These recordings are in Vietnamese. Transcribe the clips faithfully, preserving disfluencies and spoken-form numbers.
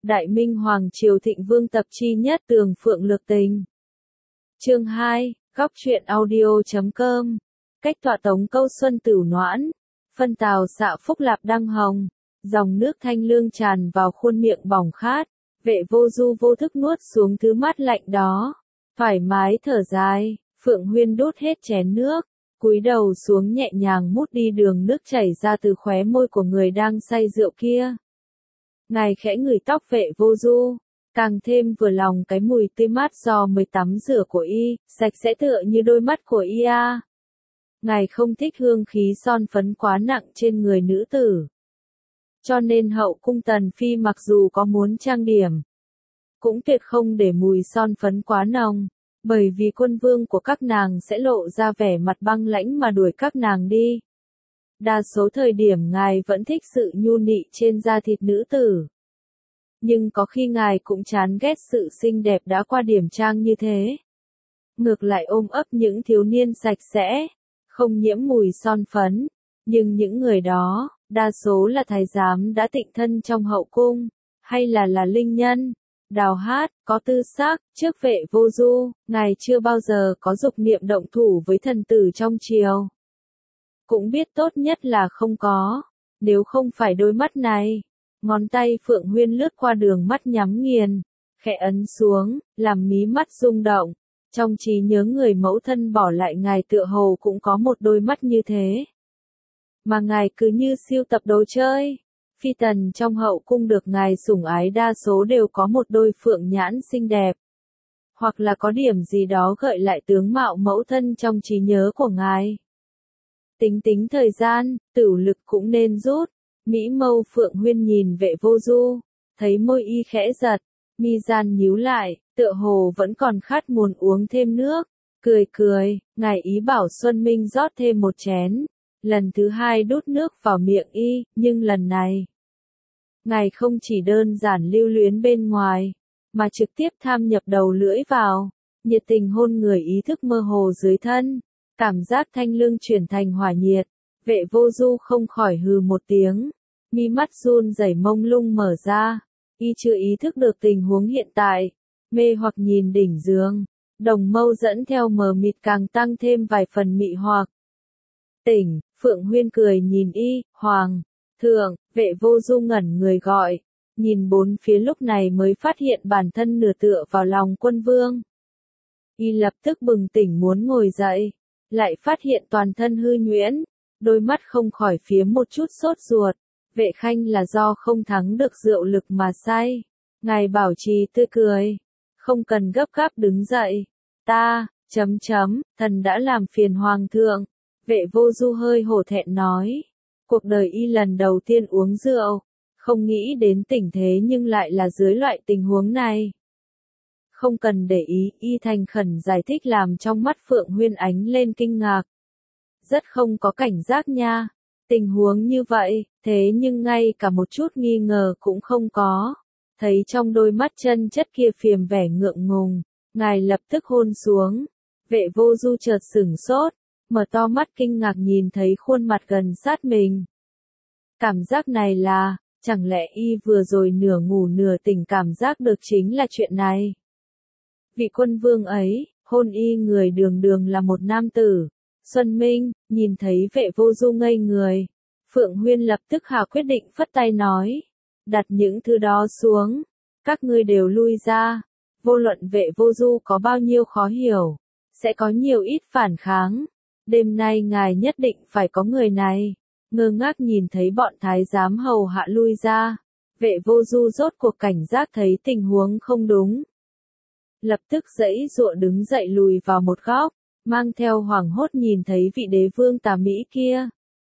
Đại Minh Hoàng Triều Thịnh Vương tập chi nhất Tường Phượng Lược Tình. Chương hai, góc truyện audio chấm com. Cách tọa tống câu xuân tửu noãn. Phân tào xạ phúc lạp đăng hồng. Dòng nước thanh lương tràn vào khuôn miệng bỏng khát. Vệ vô du vô thức nuốt xuống thứ mát lạnh đó. Thoải mái thở dài, Phượng Huyên đốt hết chén nước. Cúi đầu xuống nhẹ nhàng mút đi đường nước chảy ra từ khóe môi của người đang say rượu kia. Ngài khẽ ngửi tóc Vệ vô du, càng thêm vừa lòng cái mùi tươi mát do mới tắm rửa của y, sạch sẽ tựa như đôi mắt của y a. Ngài không thích hương khí son phấn quá nặng trên người nữ tử. Cho nên hậu cung Tần Phi mặc dù có muốn trang điểm, cũng tuyệt không để mùi son phấn quá nồng, bởi vì quân vương của các nàng sẽ lộ ra vẻ mặt băng lãnh mà đuổi các nàng đi. Đa số thời điểm ngài vẫn thích sự nhu nị trên da thịt nữ tử. Nhưng có khi ngài cũng chán ghét sự xinh đẹp đã qua điểm trang như thế. Ngược lại ôm ấp những thiếu niên sạch sẽ, không nhiễm mùi son phấn. Nhưng những người đó, đa số là thái giám đã tịnh thân trong hậu cung, hay là là linh nhân, đào hát, có tư sắc. Trước Vệ vô du, ngài chưa bao giờ có dục niệm động thủ với thần tử trong triều. Cũng biết tốt nhất là không có, nếu không phải đôi mắt này. Ngón tay Phượng Huyên lướt qua đường mắt nhắm nghiền, khẽ ấn xuống, làm mí mắt rung động. Trong trí nhớ người mẫu thân bỏ lại ngài tựa hồ cũng có một đôi mắt như thế. Mà ngài cứ như siêu tập đồ chơi. Phi tần trong hậu cung được ngài sủng ái đa số đều có một đôi phượng nhãn xinh đẹp. Hoặc là có điểm gì đó gợi lại tướng mạo mẫu thân trong trí nhớ của ngài. Tính tính thời gian, tửu lực cũng nên rút. Mỹ mâu Phượng Huyên nhìn Vệ vô du, thấy môi y khẽ giật, mi gian nhíu lại, tựa hồ vẫn còn khát muốn uống thêm nước, cười cười, ngài ý bảo Xuân Minh rót thêm một chén, lần thứ hai đút nước vào miệng y, nhưng lần này, ngài không chỉ đơn giản lưu luyến bên ngoài, mà trực tiếp tham nhập đầu lưỡi vào, nhiệt tình hôn người ý thức mơ hồ dưới thân, cảm giác thanh lương chuyển thành hỏa nhiệt. Vệ vô du không khỏi hừ một tiếng, mi mắt run rẩy mông lung mở ra, y chưa ý thức được tình huống hiện tại, mê hoặc nhìn đỉnh giường, đồng mâu dẫn theo mờ mịt càng tăng thêm vài phần mị hoặc. Tỉnh, Phượng Huyên cười nhìn y, Hoàng, thượng. Vệ vô du ngẩn người gọi, nhìn bốn phía lúc này mới phát hiện bản thân nửa tựa vào lòng quân vương. Y lập tức bừng tỉnh muốn ngồi dậy, lại phát hiện toàn thân hư nhuyễn. Đôi mắt không khỏi phía một chút sốt ruột, Vệ khanh là do không thắng được rượu lực mà say. Ngài bảo trì tươi cười, không cần gấp gáp đứng dậy. Ta, chấm chấm, thần đã làm phiền hoàng thượng. Vệ vô du hơi hổ thẹn nói, cuộc đời y lần đầu tiên uống rượu, không nghĩ đến tình thế nhưng lại là dưới loại tình huống này. Không cần để ý, y thành khẩn giải thích làm trong mắt Phượng Huyên ánh lên kinh ngạc. Rất không có cảnh giác nha. Tình huống như vậy, thế nhưng ngay cả một chút nghi ngờ cũng không có. Thấy trong đôi mắt chân chất kia phiềm vẻ ngượng ngùng, ngài lập tức hôn xuống. Vệ vô du chợt sửng sốt, mở to mắt kinh ngạc nhìn thấy khuôn mặt gần sát mình. Cảm giác này là, chẳng lẽ y vừa rồi nửa ngủ nửa tỉnh cảm giác được chính là chuyện này. Vị quân vương ấy, hôn y người đường đường là một nam tử. Xuân Minh, nhìn thấy Vệ vô du ngây người. Phượng Huyên lập tức hạ quyết định phất tay nói. Đặt những thứ đó xuống. Các ngươi đều lui ra. Vô luận Vệ vô du có bao nhiêu khó hiểu. Sẽ có nhiều ít phản kháng. Đêm nay ngài nhất định phải có người này. Ngơ ngác nhìn thấy bọn thái giám hầu hạ lui ra. Vệ vô du rốt cuộc cảnh giác thấy tình huống không đúng. Lập tức giãy giụa đứng dậy lùi vào một góc. Mang theo hoảng hốt nhìn thấy vị đế vương tà Mỹ kia.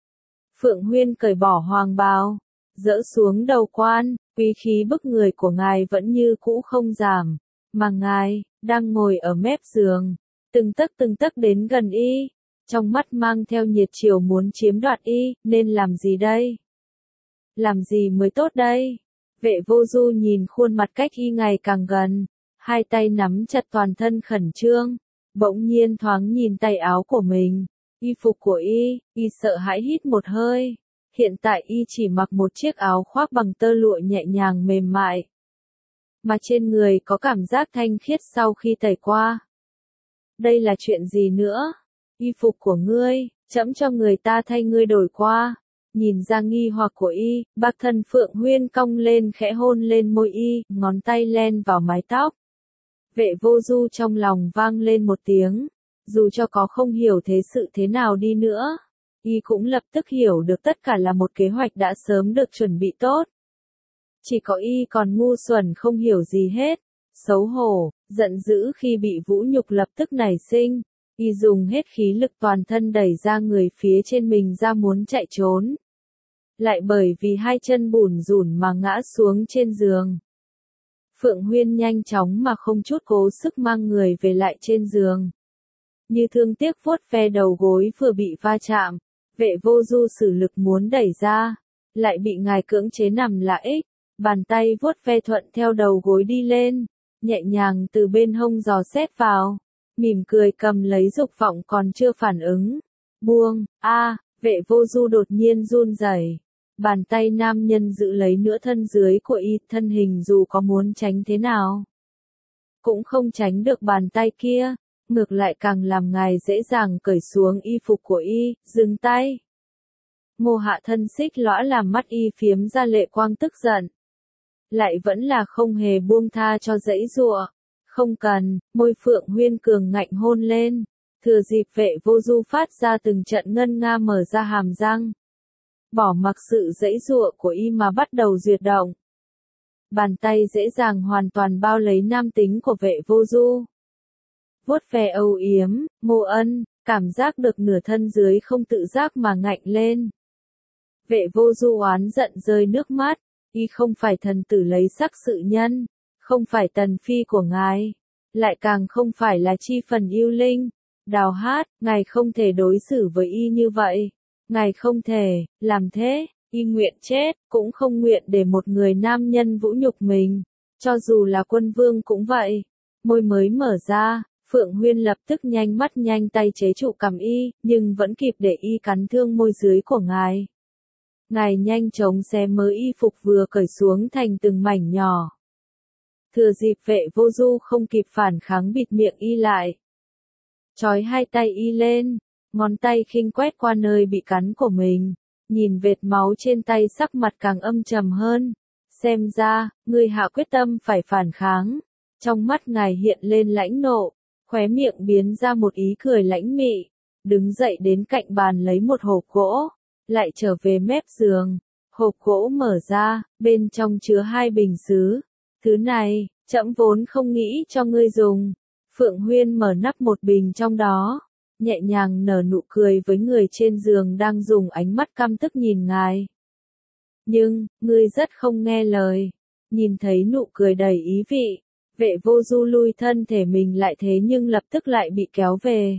Phượng Huyên cởi bỏ hoàng bào, dỡ xuống đầu quan, quý khí bức người của ngài vẫn như cũ không giảm, mà ngài, đang ngồi ở mép giường, từng tấc từng tấc đến gần y, trong mắt mang theo nhiệt chiều muốn chiếm đoạt y, nên làm gì đây? Làm gì mới tốt đây? Vệ vô du nhìn khuôn mặt cách y ngày càng gần, hai tay nắm chặt toàn thân khẩn trương. Bỗng nhiên thoáng nhìn tay áo của mình, y phục của y, y sợ hãi hít một hơi. Hiện tại y chỉ mặc một chiếc áo khoác bằng tơ lụa nhẹ nhàng mềm mại. mà trên người có cảm giác thanh khiết sau khi tẩy qua. Đây là chuyện gì nữa? Y phục của ngươi, trẫm cho người ta thay ngươi đổi qua. Nhìn ra nghi hoặc của y, bác thân Phượng Huyên cong lên khẽ hôn lên môi y, ngón tay len vào mái tóc. Vệ Vô Du trong lòng vang lên một tiếng, dù cho có không hiểu thế sự thế nào đi nữa, y cũng lập tức hiểu được tất cả là một kế hoạch đã sớm được chuẩn bị tốt. Chỉ có y còn ngu xuẩn không hiểu gì hết, xấu hổ, giận dữ khi bị vũ nhục lập tức nảy sinh, y dùng hết khí lực toàn thân đẩy ra người phía trên mình ra muốn chạy trốn. Lại bởi vì hai chân bủn rủn mà ngã xuống trên giường. Phượng Huyên nhanh chóng mà không chút cố sức mang người về lại trên giường. Như thương tiếc vuốt ve đầu gối vừa bị va chạm, Vệ Vô Du sử lực muốn đẩy ra, lại bị ngài cưỡng chế nằm lại, bàn tay vuốt ve thuận theo đầu gối đi lên, nhẹ nhàng từ bên hông dò xét vào, mỉm cười cầm lấy dục vọng còn chưa phản ứng. Buông, a, Vệ Vô Du đột nhiên run rẩy. Bàn tay nam nhân giữ lấy nửa thân dưới của y, thân hình dù có muốn tránh thế nào, cũng không tránh được bàn tay kia, ngược lại càng làm ngài dễ dàng cởi xuống y phục của y, dừng tay. Ngô Hạ thân xích lõa làm mắt y phiếm ra lệ quang tức giận. Lại vẫn là không hề buông tha cho dãy giụa. Không cần, môi Phượng Huyên cường ngạnh hôn lên, thừa dịp Vệ Vô Du phát ra từng trận ngân nga mở ra hàm răng. Bỏ mặc sự dãy giụa của y mà bắt đầu duyệt động. Bàn tay dễ dàng hoàn toàn bao lấy nam tính của Vệ Vô Du. Vuốt ve âu yếm, Ngô Ân, cảm giác được nửa thân dưới không tự giác mà ngạnh lên. Vệ Vô Du oán giận rơi nước mắt, y không phải thần tử lấy sắc sự nhân, không phải tần phi của ngài, lại càng không phải là chi phần yêu linh. Đào Hát, ngài không thể đối xử với y như vậy. Ngài không thể, làm thế, y nguyện chết, cũng không nguyện để một người nam nhân vũ nhục mình, cho dù là quân vương cũng vậy. Môi mới mở ra, Phượng Huyên lập tức nhanh mắt nhanh tay chế trụ cằm y, nhưng vẫn kịp để y cắn thương môi dưới của ngài. Ngài nhanh chóng xé mớ y phục vừa cởi xuống thành từng mảnh nhỏ. Thừa dịp Vệ Vô Du không kịp phản kháng bịt miệng y lại. Chói hai tay y lên. Ngón tay khinh quét qua nơi bị cắn của mình, nhìn vệt máu trên tay sắc mặt càng âm trầm hơn. Xem ra, ngươi hạ quyết tâm phải phản kháng. Trong mắt ngài hiện lên lãnh nộ, khóe miệng biến ra một ý cười lãnh mị. Đứng dậy đến cạnh bàn lấy một hộp gỗ, lại trở về mép giường. Hộp gỗ mở ra, bên trong chứa hai bình sứ. Thứ này, trẫm vốn không nghĩ cho ngươi dùng. Phượng Huyên mở nắp một bình trong đó. Nhẹ nhàng nở nụ cười với người trên giường đang dùng ánh mắt căm tức nhìn ngài. Nhưng, ngươi rất không nghe lời. Nhìn thấy nụ cười đầy ý vị, Vệ Vô Du lui thân thể mình lại thế nhưng lập tức lại bị kéo về.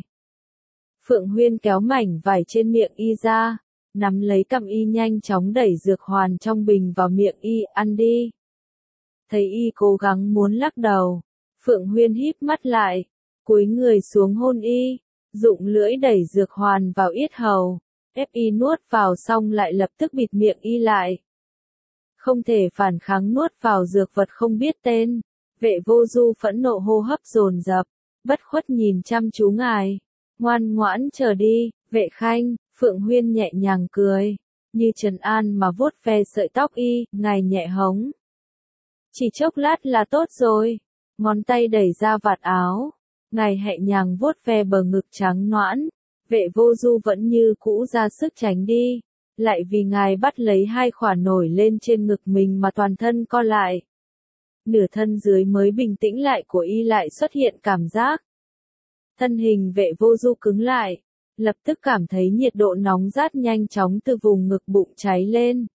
Phượng Huyên kéo mảnh vải trên miệng y ra, nắm lấy cằm y nhanh chóng đẩy dược hoàn trong bình vào miệng y, ăn đi. Thấy y cố gắng muốn lắc đầu, Phượng Huyên híp mắt lại, cúi người xuống hôn y. Dụng lưỡi đẩy dược hoàn vào yết hầu, ép y nuốt vào xong lại lập tức bịt miệng y lại. Không thể phản kháng nuốt vào dược vật không biết tên, Vệ Vô Du phẫn nộ hô hấp dồn dập, bất khuất nhìn chăm chú ngài. Ngoan ngoãn chờ đi, Vệ Khanh, Phượng Huyên nhẹ nhàng cười, như trấn an mà vuốt ve sợi tóc y, ngài nhẹ hống. Chỉ chốc lát là tốt rồi, ngón tay đẩy ra vạt áo. Ngài nhẹ nhàng vuốt ve bờ ngực trắng nõn, Vệ Vô Du vẫn như cũ ra sức tránh đi, lại vì ngài bắt lấy hai khỏa nổi lên trên ngực mình mà toàn thân co lại. Nửa thân dưới mới bình tĩnh lại của y lại xuất hiện cảm giác. Thân hình Vệ Vô Du cứng lại, lập tức cảm thấy nhiệt độ nóng rát nhanh chóng từ vùng ngực bụng cháy lên.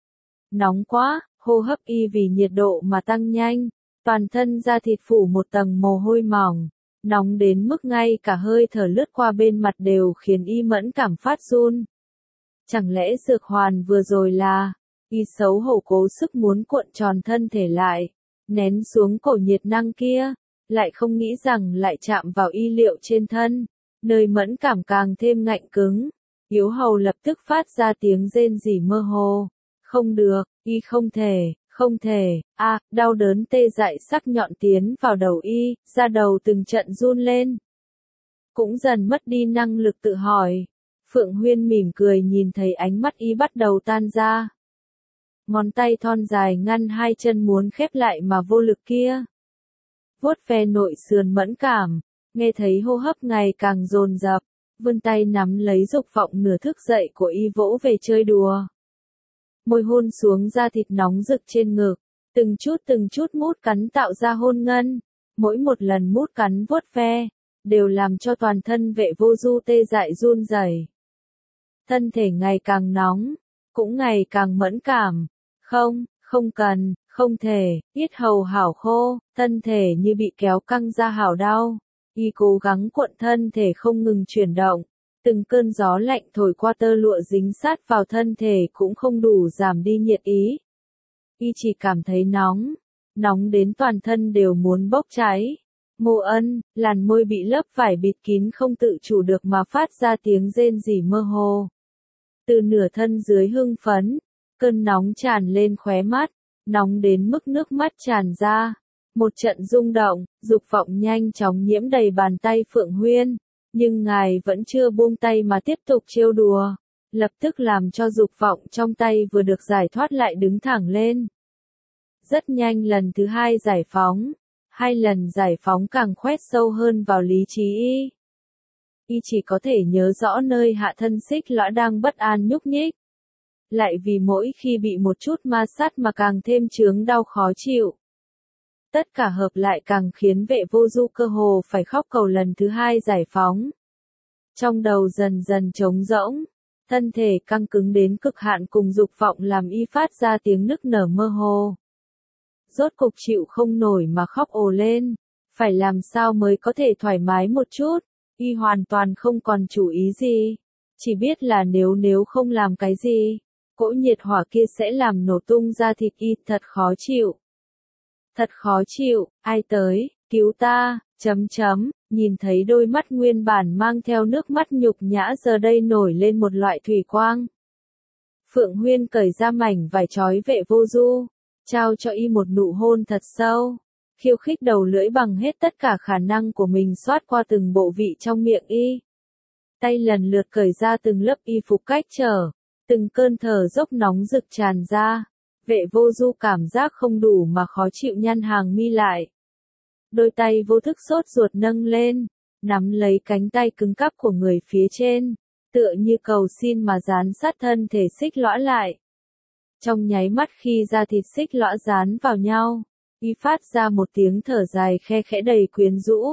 Nóng quá, hô hấp y vì nhiệt độ mà tăng nhanh, toàn thân da thịt phủ một tầng mồ hôi mỏng. Nóng đến mức ngay cả hơi thở lướt qua bên mặt đều khiến y mẫn cảm phát run. Chẳng lẽ dược hoàn vừa rồi là, y xấu hổ cố sức muốn cuộn tròn thân thể lại, nén xuống cổ nhiệt năng kia, lại không nghĩ rằng lại chạm vào y liệu trên thân, nơi mẫn cảm càng thêm ngạnh cứng. Yếu hầu lập tức phát ra tiếng rên rỉ mơ hồ. Không được, y không thể, Không thể, a, đau đớn tê dại sắc nhọn tiến vào đầu y, da đầu từng trận run lên. Cũng dần mất đi năng lực tự hỏi. Phượng Huyên mỉm cười nhìn thấy ánh mắt y bắt đầu tan ra. Ngón tay thon dài ngăn hai chân muốn khép lại mà vô lực kia. Vuốt ve nội sườn mẫn cảm, nghe thấy hô hấp ngày càng dồn dập, vươn tay nắm lấy dục vọng nửa thức dậy của y vỗ về chơi đùa. Môi hôn xuống da thịt nóng rực trên ngực, từng chút từng chút mút cắn tạo ra hôn ngân, mỗi một lần mút cắn vuốt ve, đều làm cho toàn thân vệ vô du tê dại run rẩy. Thân thể ngày càng nóng, cũng ngày càng mẫn cảm, không, không cần, không thể, yết hầu hảo khô, thân thể như bị kéo căng ra hảo đau, y cố gắng cuộn thân thể không ngừng chuyển động. Từng cơn gió lạnh thổi qua tơ lụa dính sát vào thân thể cũng không đủ giảm đi nhiệt ý. Y chỉ cảm thấy nóng, nóng đến toàn thân đều muốn bốc cháy. Mộ Ân, làn môi bị lớp vải bịt kín không tự chủ được mà phát ra tiếng rên rỉ mơ hồ. Từ nửa thân dưới hưng phấn, cơn nóng tràn lên khóe mắt, nóng đến mức nước mắt tràn ra. Một trận rung động, dục vọng nhanh chóng nhiễm đầy bàn tay Phượng Huyên. Nhưng ngài vẫn chưa buông tay mà tiếp tục trêu đùa, lập tức làm cho dục vọng trong tay vừa được giải thoát lại đứng thẳng lên. Rất nhanh lần thứ hai giải phóng, hai lần giải phóng càng khoét sâu hơn vào lý trí y. Y chỉ có thể nhớ rõ nơi hạ thân xích lõa đang bất an nhúc nhích. Lại vì mỗi khi bị một chút ma sát mà càng thêm chướng đau khó chịu. Tất cả hợp lại càng khiến vệ vô du cơ hồ phải khóc cầu lần thứ hai giải phóng. Trong đầu dần dần trống rỗng, thân thể căng cứng đến cực hạn cùng dục vọng làm y phát ra tiếng nức nở mơ hồ. Rốt cục chịu không nổi mà khóc ồ lên, phải làm sao mới có thể thoải mái một chút, y hoàn toàn không còn chủ ý gì, chỉ biết là nếu nếu không làm cái gì, cỗ nhiệt hỏa kia sẽ làm nổ tung ra thịt y thật khó chịu. Thật khó chịu, ai tới, cứu ta, chấm chấm, nhìn thấy đôi mắt nguyên bản mang theo nước mắt nhục nhã giờ đây nổi lên một loại thủy quang. Phượng Huyên cởi ra mảnh vải trói vệ vô du, trao cho y một nụ hôn thật sâu, khiêu khích đầu lưỡi bằng hết tất cả khả năng của mình xoát qua từng bộ vị trong miệng y. Tay lần lượt cởi ra từng lớp y phục cách trở, từng cơn thở dốc nóng rực tràn ra. Vệ vô du cảm giác không đủ mà khó chịu nhăn hàng mi lại. Đôi tay vô thức sốt ruột nâng lên, nắm lấy cánh tay cứng cáp của người phía trên, tựa như cầu xin mà dán sát thân thể xích lõa lại. Trong nháy mắt khi da thịt xích lõa dán vào nhau, y phát ra một tiếng thở dài khe khẽ đầy quyến rũ.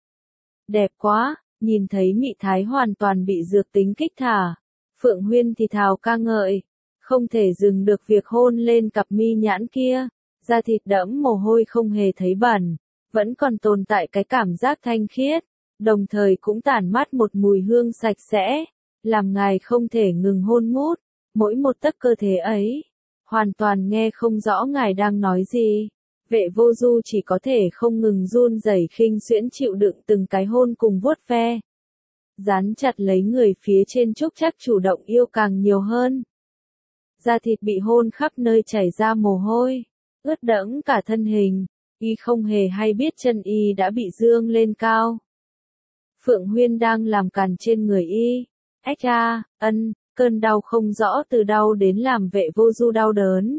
Đẹp quá, nhìn thấy mị thái hoàn toàn bị dược tính kích thả. Phượng Huyên thì thào ca ngợi. Không thể dừng được việc hôn lên cặp mi nhãn kia, da thịt đẫm mồ hôi không hề thấy bẩn, vẫn còn tồn tại cái cảm giác thanh khiết, đồng thời cũng tản mát một mùi hương sạch sẽ, làm ngài không thể ngừng hôn mút, mỗi một tấc cơ thể ấy, hoàn toàn nghe không rõ ngài đang nói gì. Vệ vô du chỉ có thể không ngừng run rẩy khinh xuyễn chịu đựng từng cái hôn cùng vuốt ve. Dán chặt lấy người phía trên chúc chắc chủ động yêu càng nhiều hơn. Da thịt bị hôn khắp nơi chảy ra mồ hôi, ướt đẫm cả thân hình, y không hề hay biết chân y đã bị dương lên cao. Phượng Huyên đang làm càn trên người y, ách a, ân, cơn đau không rõ từ đau đến làm vệ vô du đau đớn.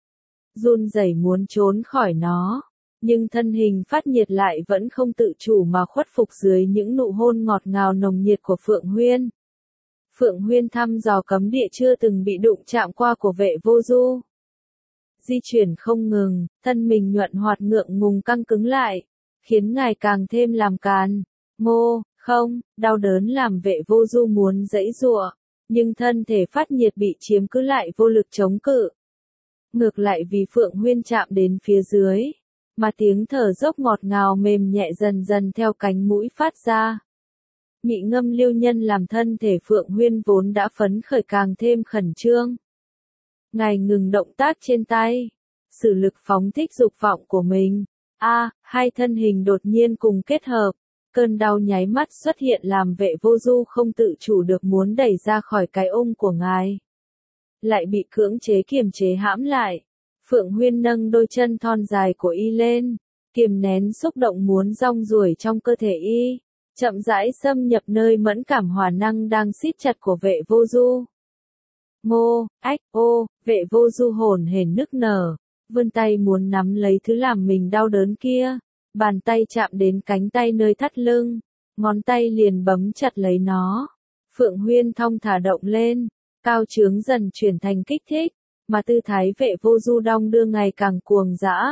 Run rẩy muốn trốn khỏi nó, nhưng thân hình phát nhiệt lại vẫn không tự chủ mà khuất phục dưới những nụ hôn ngọt ngào nồng nhiệt của Phượng Huyên. Phượng Huyên thăm dò cấm địa chưa từng bị đụng chạm qua của vệ vô du. Di chuyển không ngừng, thân mình nhuận hoạt ngượng ngùng căng cứng lại, khiến ngài càng thêm làm càn. Ngô, không, đau đớn làm vệ vô du muốn giãy giụa, nhưng thân thể phát nhiệt bị chiếm cứ lại vô lực chống cự. Ngược lại vì Phượng Huyên chạm đến phía dưới, mà tiếng thở dốc ngọt ngào mềm nhẹ dần dần theo cánh mũi phát ra. Mị ngâm lưu nhân làm thân thể Phượng Huyên vốn đã phấn khởi càng thêm khẩn trương. Ngài ngừng động tác trên tay, sử lực phóng thích dục vọng của mình. A, à, hai thân hình đột nhiên cùng kết hợp, cơn đau nháy mắt xuất hiện làm vệ vô du không tự chủ được muốn đẩy ra khỏi cái ôm của ngài. Lại bị cưỡng chế kiềm chế hãm lại. Phượng Huyên nâng đôi chân thon dài của y lên, kiềm nén xúc động muốn rong ruổi trong cơ thể y, chậm rãi xâm nhập nơi mẫn cảm hỏa năng đang siết chặt của Vệ Vô Du. Ngô, ách, ô, Vệ Vô Du hổn hển nức nở, vươn tay muốn nắm lấy thứ làm mình đau đớn kia, bàn tay chạm đến cánh tay nơi thắt lưng, ngón tay liền bấm chặt lấy nó. Phượng Huyên thong thả động lên, cao trướng dần chuyển thành kích thích, mà tư thái Vệ Vô Du đong đưa ngày càng cuồng dã.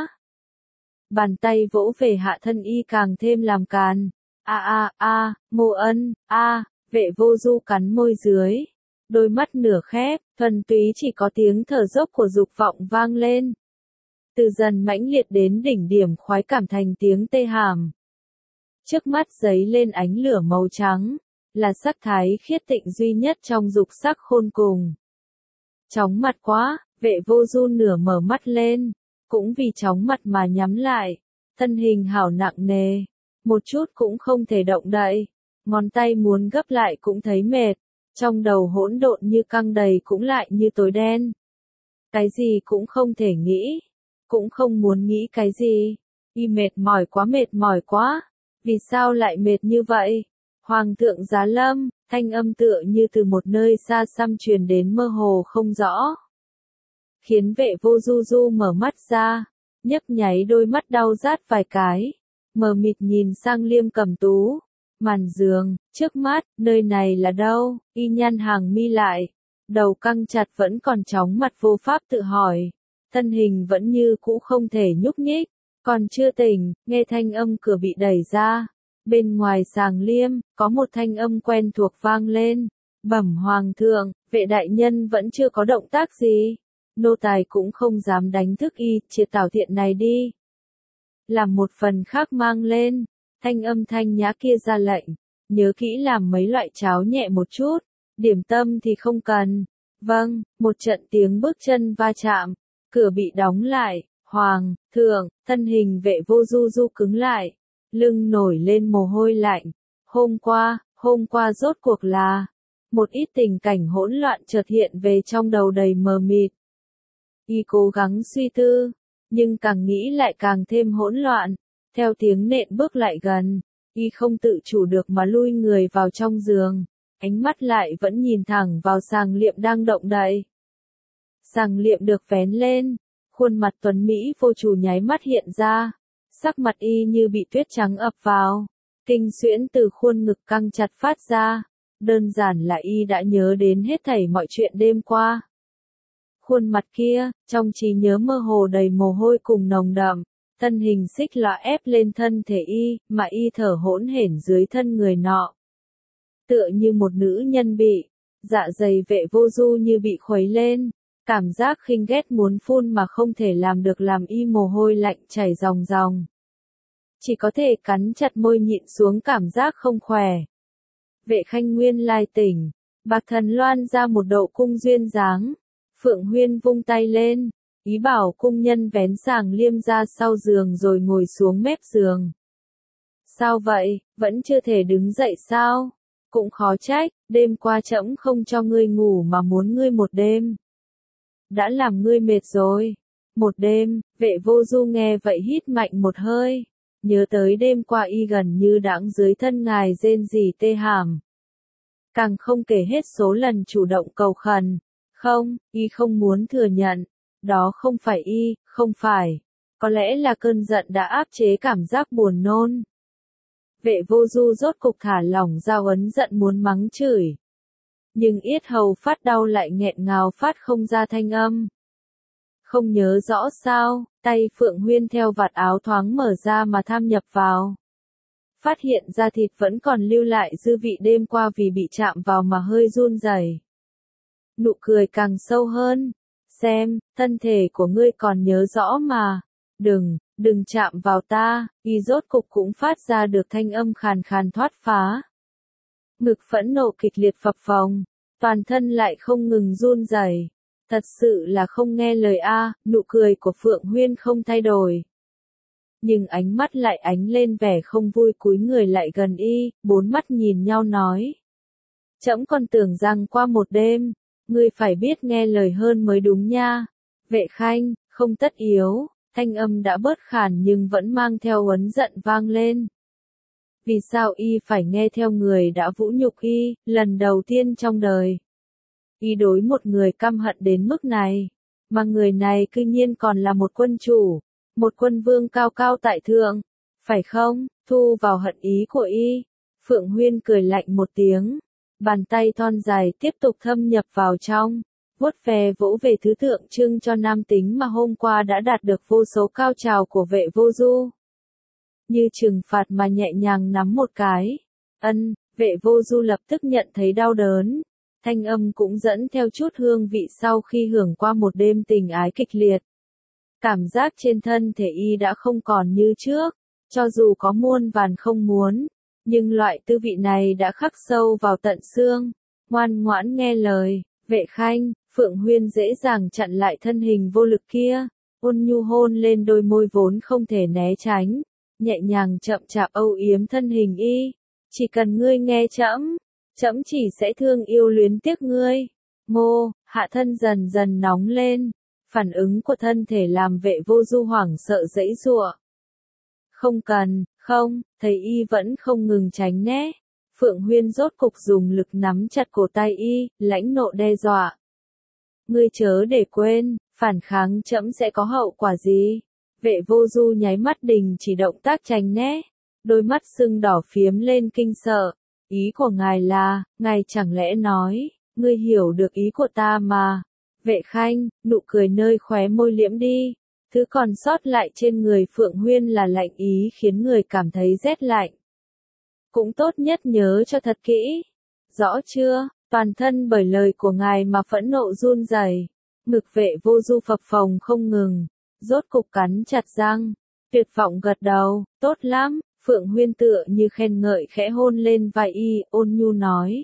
Bàn tay vỗ về hạ thân y càng thêm làm càn. A a a, Mộ Ân, a, Vệ Vô Du cắn môi dưới, đôi mắt nửa khép, thuần túy chỉ có tiếng thở dốc của dục vọng vang lên. Từ dần mãnh liệt đến đỉnh điểm khoái cảm thành tiếng tê hàm. Trước mắt giấy lên ánh lửa màu trắng, là sắc thái khiết tịnh duy nhất trong dục sắc khôn cùng. Chóng mặt quá, Vệ Vô Du nửa mở mắt lên, cũng vì chóng mặt mà nhắm lại, thân hình hảo nặng nề, một chút cũng không thể động đậy, ngón tay muốn gấp lại cũng thấy mệt, trong đầu hỗn độn như căng đầy cũng lại như tối đen. Cái gì cũng không thể nghĩ, cũng không muốn nghĩ cái gì, y mệt mỏi quá mệt mỏi quá, vì sao lại mệt như vậy? Hoàng thượng giá lâm, thanh âm tựa như từ một nơi xa xăm truyền đến mơ hồ không rõ. Khiến Vệ Vô Du Du mở mắt ra, nhấp nháy đôi mắt đau rát vài cái, mờ mịt nhìn sang Liêm Cẩm Tú. Màn giường, trước mắt, nơi này là đâu? Y nhăn hàng mi lại, đầu căng chặt vẫn còn chóng mặt vô pháp tự hỏi, thân hình vẫn như cũ không thể nhúc nhích, còn chưa tỉnh, nghe thanh âm cửa bị đẩy ra. Bên ngoài sàng Liêm, có một thanh âm quen thuộc vang lên. Bẩm Hoàng thượng, Vệ đại nhân vẫn chưa có động tác gì. Nô tài cũng không dám đánh thức y, triệt tảo thiện này đi. Làm một phần khác mang lên, thanh âm thanh nhã kia ra lệnh, nhớ kỹ làm mấy loại cháo nhẹ một chút, điểm tâm thì không cần. Vâng, một trận tiếng bước chân va chạm, cửa bị đóng lại, Hoàng thượng, thân hình Vệ Vô Du Du cứng lại, lưng nổi lên mồ hôi lạnh. Hôm qua, hôm qua rốt cuộc là, một ít tình cảnh hỗn loạn chợt hiện về trong đầu đầy mờ mịt. Y cố gắng suy tư, nhưng càng nghĩ lại càng thêm hỗn loạn. Theo tiếng nện bước lại gần, y không tự chủ được mà lui người vào trong giường, ánh mắt lại vẫn nhìn thẳng vào sàng liệm đang động đậy. Sàng liệm được vén lên, khuôn mặt tuấn Mỹ vô chủ nháy mắt hiện ra, sắc mặt y như bị tuyết trắng ập vào, kinh xuyễn từ khuôn ngực căng chặt phát ra, đơn giản là y đã nhớ đến hết thảy mọi chuyện đêm qua. Khuôn mặt kia, trong trí nhớ mơ hồ đầy mồ hôi cùng nồng đậm, thân hình xích lọa ép lên thân thể y, mà y thở hỗn hển dưới thân người nọ. Tựa như một nữ nhân bị, dạ dày Vệ Vô Du như bị khuấy lên, cảm giác khinh ghét muốn phun mà không thể làm được làm y mồ hôi lạnh chảy ròng ròng. Chỉ có thể cắn chặt môi nhịn xuống cảm giác không khỏe. Vệ Khanh nguyên lai tỉnh, Bạc Thần loan ra một độ cung duyên dáng. Phượng Huyên vung tay lên, ý bảo cung nhân vén sàng Liêm ra sau giường rồi ngồi xuống mép giường. Sao vậy, vẫn chưa thể đứng dậy sao? Cũng khó trách, đêm qua trẫm không cho ngươi ngủ mà muốn ngươi một đêm. Đã làm ngươi mệt rồi. Một đêm, Vệ Vô Du nghe vậy hít mạnh một hơi, nhớ tới đêm qua y gần như đãng dưới thân ngài rên rỉ tê hàm. Càng không kể hết số lần chủ động cầu khẩn. Không, y không muốn thừa nhận. Đó không phải y, không phải. Có lẽ là cơn giận đã áp chế cảm giác buồn nôn. Vệ Vô Du rốt cục thả lỏng dao ấn giận muốn mắng chửi. Nhưng yết hầu phát đau lại nghẹn ngào phát không ra thanh âm. Không nhớ rõ sao, tay Phượng Huyên theo vạt áo thoáng mở ra mà tham nhập vào. Phát hiện ra thịt vẫn còn lưu lại dư vị đêm qua vì bị chạm vào mà hơi run rẩy. Nụ cười càng sâu hơn. Xem, thân thể của ngươi còn nhớ rõ mà. Đừng, đừng chạm vào ta. Y rốt cục cũng phát ra được thanh âm khàn khàn thoát phá. Ngực phẫn nộ kịch liệt phập phồng, toàn thân lại không ngừng run rẩy. Thật sự là không nghe lời a. Nụ cười của Phượng Huyên không thay đổi. Nhưng ánh mắt lại ánh lên vẻ không vui, cúi người lại gần y, bốn mắt nhìn nhau nói. Trẫm còn tưởng rằng qua một đêm, ngươi phải biết nghe lời hơn mới đúng nha. Vệ Khanh, Không tất yếu, thanh âm đã bớt khàn nhưng vẫn mang theo uấn giận vang lên. Vì sao y phải nghe theo người đã vũ nhục y, lần đầu tiên trong đời. Y đối một người căm hận đến mức này, mà người này cư nhiên còn là một quân chủ, một quân vương cao cao tại thượng, phải không? Thu vào hận ý của y. Phượng Huyên cười lạnh một tiếng, bàn tay thon dài tiếp tục thâm nhập vào trong, vuốt ve vỗ về thứ tượng trưng cho nam tính mà hôm qua đã đạt được vô số cao trào của Vệ Vô Du. Như trừng phạt mà nhẹ nhàng nắm một cái. Ân, Vệ Vô Du lập tức nhận thấy đau đớn. Thanh âm cũng dẫn theo chút hương vị sau khi hưởng qua một đêm tình ái kịch liệt. Cảm giác trên thân thể y đã không còn như trước, cho dù có muôn vàn không muốn, nhưng loại tư vị này đã khắc sâu vào tận xương. Ngoan ngoãn nghe lời, Vệ Khanh, Phượng Huyên dễ dàng chặn lại thân hình vô lực kia, ôn nhu hôn lên đôi môi vốn không thể né tránh, nhẹ nhàng chậm chạp âu yếm thân hình y. Chỉ cần ngươi nghe trẫm, trẫm chỉ sẽ thương yêu luyến tiếc ngươi. Ngô, hạ thân dần dần nóng lên, phản ứng của thân thể làm Vệ Vô Du hoảng sợ giãy giụa. Không cần, không, thấy y vẫn không ngừng tránh né. Phượng Huyên rốt cục dùng lực nắm chặt cổ tay y, lãnh nộ đe dọa. Ngươi chớ để quên, phản kháng trẫm sẽ có hậu quả gì? Vệ Vô Du nháy mắt đình chỉ động tác tránh né, đôi mắt sưng đỏ phiếm lên kinh sợ. Ý của ngài là, ngài chẳng lẽ nói, ngươi hiểu được ý của ta mà. Vệ Khanh, nụ cười nơi khóe môi liễm đi. Thứ còn sót lại trên người Phượng Huyên là lạnh ý khiến người cảm thấy rét lạnh. Cũng tốt nhất nhớ cho thật kỹ. Rõ chưa, toàn thân bởi lời của ngài mà phẫn nộ run rẩy. Ngực Vệ Vô Du phập phồng không ngừng, rốt cục cắn chặt răng, tuyệt vọng gật đầu, tốt lắm. Phượng Huyên tựa như khen ngợi khẽ hôn lên vai y, ôn nhu nói.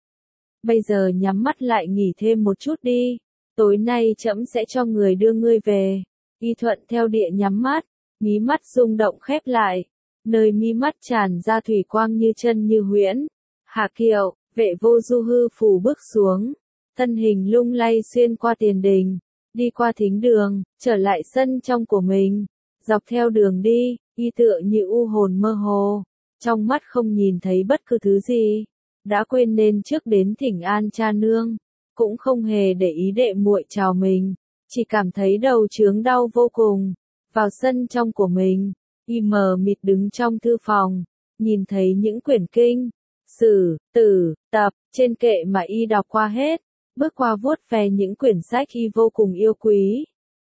Bây giờ nhắm mắt lại nghỉ thêm một chút đi, tối nay trẫm sẽ cho người đưa ngươi về. Y thuận theo địa nhắm mắt, mí mắt rung động khép lại, nơi mí mắt tràn ra thủy quang như chân như huyễn. Hạ kiệu, Vệ Vô Du hư phủ bước xuống, thân hình lung lay xuyên qua tiền đình, đi qua thính đường, trở lại sân trong của mình. Dọc theo đường đi, y tựa như u hồn mơ hồ, trong mắt không nhìn thấy bất cứ thứ gì, đã quên nên trước đến thỉnh an cha nương, cũng không hề để ý đệ muội chào mình, chỉ cảm thấy đầu chướng đau vô cùng. Vào sân trong của mình, y mờ mịt đứng trong thư phòng, nhìn thấy những quyển kinh, sử, tử, tập, trên kệ mà y đọc qua hết, bước qua vuốt ve những quyển sách y vô cùng yêu quý.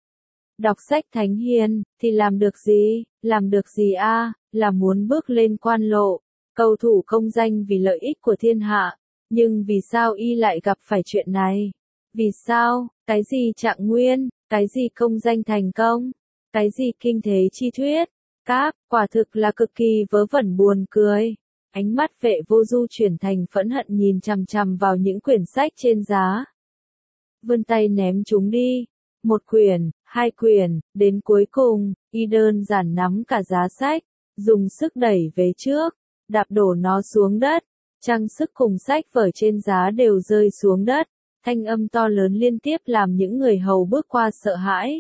Đọc sách thánh hiền, thì làm được gì, làm được gì a, là muốn bước lên quan lộ, cầu thủ công danh vì lợi ích của thiên hạ, nhưng vì sao y lại gặp phải chuyện này? Vì sao, cái gì trạng nguyên, cái gì công danh thành công, cái gì kinh thế chi thuyết, cáp, quả thực là cực kỳ vớ vẩn buồn cười. Ánh mắt Vệ Vô Du chuyển thành phẫn hận nhìn chằm chằm vào những quyển sách trên giá. Vươn tay ném chúng đi. Một quyển, hai quyển, đến cuối cùng, y đơn giản nắm cả giá sách, dùng sức đẩy về trước, đạp đổ nó xuống đất, trang sức cùng sách vở trên giá đều rơi xuống đất, thanh âm to lớn liên tiếp làm những người hầu bước qua sợ hãi.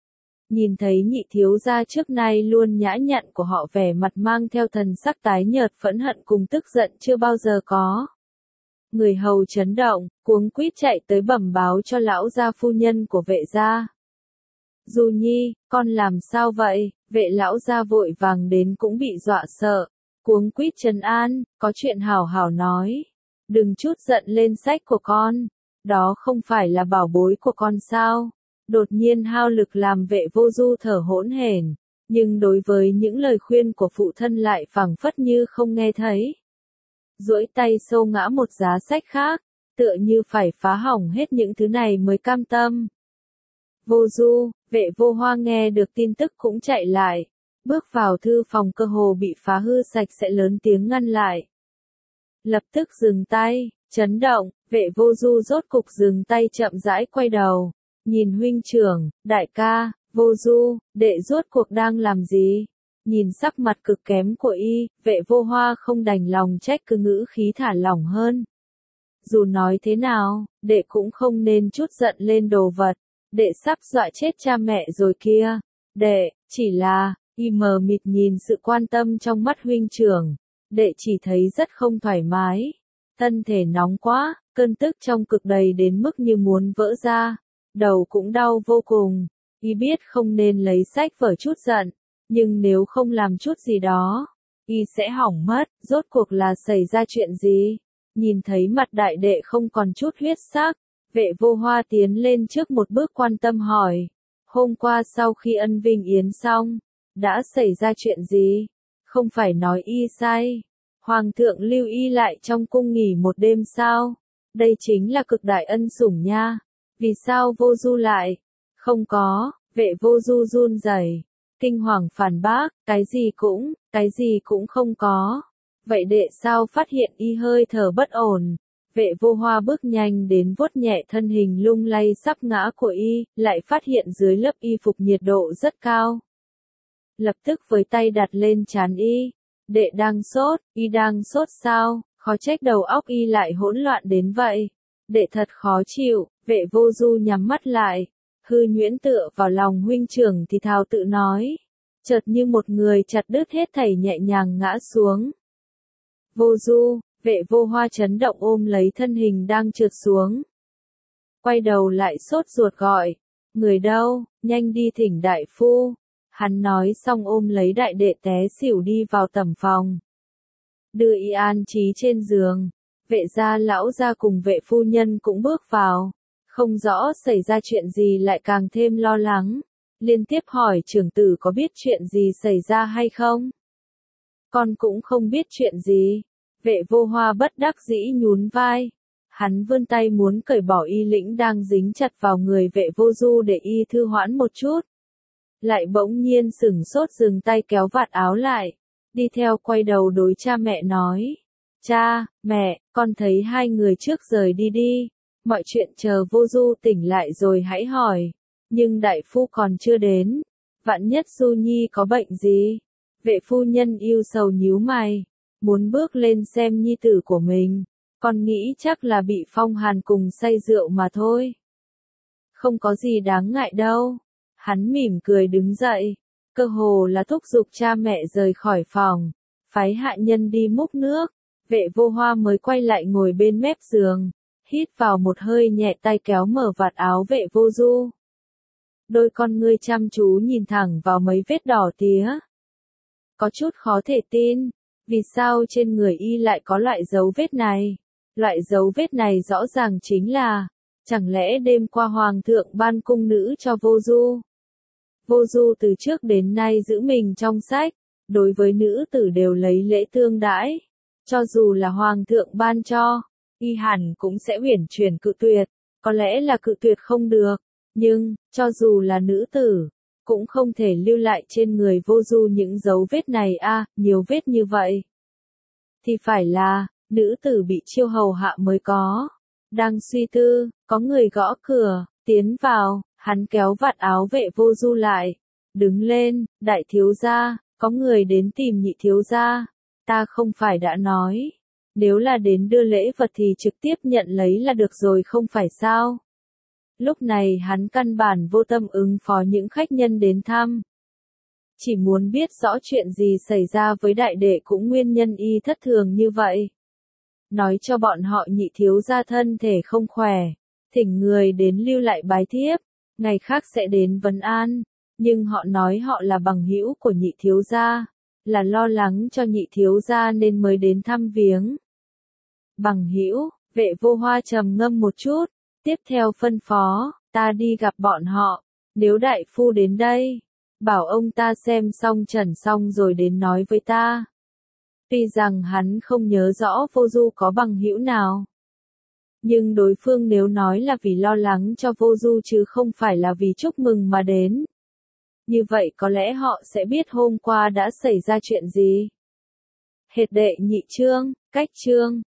Nhìn thấy nhị thiếu gia trước nay luôn nhã nhặn của họ vẻ mặt mang theo thần sắc tái nhợt phẫn hận cùng tức giận chưa bao giờ có. Người hầu chấn động, cuống quýt chạy tới bẩm báo cho lão gia phu nhân của Vệ gia. Du Nhi, con làm sao vậy? Vệ lão gia vội vàng đến cũng bị dọa sợ, cuống quýt trấn an, có chuyện hảo hảo nói. Đừng chút giận lên sách của con, đó không phải là bảo bối của con sao? Đột nhiên hao lực làm Vệ Vô Du thở hỗn hển, nhưng đối với những lời khuyên của phụ thân lại phảng phất như không nghe thấy. Duỗi tay xô ngã một giá sách khác, tựa như phải phá hỏng hết những thứ này mới cam tâm. Vô Du, Vệ Vô Hoa nghe được tin tức cũng chạy lại, bước vào thư phòng cơ hồ bị phá hư sạch sẽ lớn tiếng ngăn lại. Lập tức dừng tay, chấn động, Vệ Vô Du rốt cục dừng tay chậm rãi quay đầu, nhìn huynh trưởng, đại ca, Vô Du, đệ rốt cuộc đang làm gì? Nhìn sắc mặt cực kém của y, Vệ Vô Hoa không đành lòng trách cứ ngữ khí thả lỏng hơn. Dù nói thế nào, đệ cũng không nên chút giận lên đồ vật, đệ sắp dọa chết cha mẹ rồi kia. Đệ, chỉ là, y mờ mịt nhìn sự quan tâm trong mắt huynh trưởng, đệ chỉ thấy rất không thoải mái. Thân thể nóng quá, cơn tức trong cực đầy đến mức như muốn vỡ ra, đầu cũng đau vô cùng. Y biết không nên lấy sách vở chút giận, nhưng nếu không làm chút gì đó, y sẽ hỏng mất. Rốt cuộc là xảy ra chuyện gì? Nhìn thấy mặt đại đệ không còn chút huyết sắc, Vệ Vô Hoa tiến lên trước một bước quan tâm hỏi. Hôm qua sau khi ân vinh yến xong, đã xảy ra chuyện gì? Không phải nói y sai. Hoàng thượng lưu y lại trong cung nghỉ một đêm sao? Đây chính là cực đại ân sủng nha. Vì sao Vô Du lại? Không có, Vệ Vô Du run rẩy, kinh hoàng phản bác, cái gì cũng, cái gì cũng không có. Vậy đệ sao phát hiện y hơi thở bất ổn? Vệ Vô Hoa bước nhanh đến vuốt nhẹ thân hình lung lay sắp ngã của y, lại phát hiện dưới lớp y phục nhiệt độ rất cao. Lập tức với tay đặt lên trán y. Đệ đang sốt, y đang sốt sao? Khó trách đầu óc y lại hỗn loạn đến vậy. Đệ thật khó chịu. Vệ Vô Du nhắm mắt lại, hư nhuyễn tựa vào lòng huynh trưởng thì thào tự nói. Chợt như một người chặt đứt hết thảy nhẹ nhàng ngã xuống. Vô Du, Vệ Vô Hoa chấn động ôm lấy thân hình đang trượt xuống. Quay đầu lại sốt ruột gọi. Người đâu, nhanh đi thỉnh đại phu. Hắn nói xong ôm lấy đại đệ té xỉu đi vào tẩm phòng. Đưa y an trí trên giường. Vệ gia lão gia cùng vệ phu nhân cũng bước vào. Không rõ xảy ra chuyện gì lại càng thêm lo lắng. Liên tiếp hỏi trưởng tử có biết chuyện gì xảy ra hay không? Con cũng không biết chuyện gì. Vệ Vô Hoa bất đắc dĩ nhún vai. Hắn vươn tay muốn cởi bỏ y lĩnh đang dính chặt vào người Vệ Vô Du để y thư hoãn một chút. Lại bỗng nhiên sửng sốt dừng tay kéo vạt áo lại. Đi theo quay đầu đối cha mẹ nói. Cha, mẹ, con thấy hai người trước rời đi đi. Mọi chuyện chờ Vô Du tỉnh lại rồi hãy hỏi. Nhưng đại phu còn chưa đến. Vạn nhất Du Nhi có bệnh gì? Vệ phu nhân yêu sầu nhíu mày. Muốn bước lên xem nhi tử của mình. Con nghĩ chắc là bị phong hàn cùng say rượu mà thôi. Không có gì đáng ngại đâu. Hắn mỉm cười đứng dậy. Cơ hồ là thúc giục cha mẹ rời khỏi phòng. Phái hạ nhân đi múc nước. Vệ Vô Hoa mới quay lại ngồi bên mép giường. Hít vào một hơi nhẹ tay kéo mở vạt áo Vệ Vô Du. Đôi con ngươi chăm chú nhìn thẳng vào mấy vết đỏ tía. Có chút khó thể tin. Vì sao trên người y lại có loại dấu vết này? Loại dấu vết này rõ ràng chính là, chẳng lẽ đêm qua Hoàng thượng ban cung nữ cho Vô Du? Vô Du từ trước đến nay giữ mình trong sách, đối với nữ tử đều lấy lễ tương đãi. Cho dù là Hoàng thượng ban cho, y hẳn cũng sẽ uyển chuyển cự tuyệt, có lẽ là cự tuyệt không được, nhưng, cho dù là nữ tử, cũng không thể lưu lại trên người Vô Du những dấu vết này a, à, nhiều vết như vậy. Thì phải là, nữ tử bị chiêu hầu hạ mới có. Đang suy tư, có người gõ cửa, tiến vào, hắn kéo vạt áo Vệ Vô Du lại. Đứng lên, đại thiếu gia, có người đến tìm nhị thiếu gia. Ta không phải đã nói, nếu là đến đưa lễ vật thì trực tiếp nhận lấy là được rồi không phải sao? Lúc này hắn căn bản vô tâm ứng phó những khách nhân đến thăm. Chỉ muốn biết rõ chuyện gì xảy ra với đại đệ cũng nguyên nhân y thất thường như vậy. Nói cho bọn họ nhị thiếu gia thân thể không khỏe, thỉnh người đến lưu lại bái thiếp, ngày khác sẽ đến vấn an, nhưng họ nói họ là bằng hữu của nhị thiếu gia, là lo lắng cho nhị thiếu gia nên mới đến thăm viếng. Bằng hữu, Vệ Vô Hoa trầm ngâm một chút, tiếp theo phân phó, ta đi gặp bọn họ, nếu đại phu đến đây, bảo ông ta xem xong trần xong rồi đến nói với ta. Tuy rằng hắn không nhớ rõ Vô Du có bằng hữu nào, nhưng đối phương nếu nói là vì lo lắng cho Vô Du chứ không phải là vì chúc mừng mà đến, như vậy có lẽ họ sẽ biết hôm qua đã xảy ra chuyện gì. Hệt đệ nhị chương, cách chương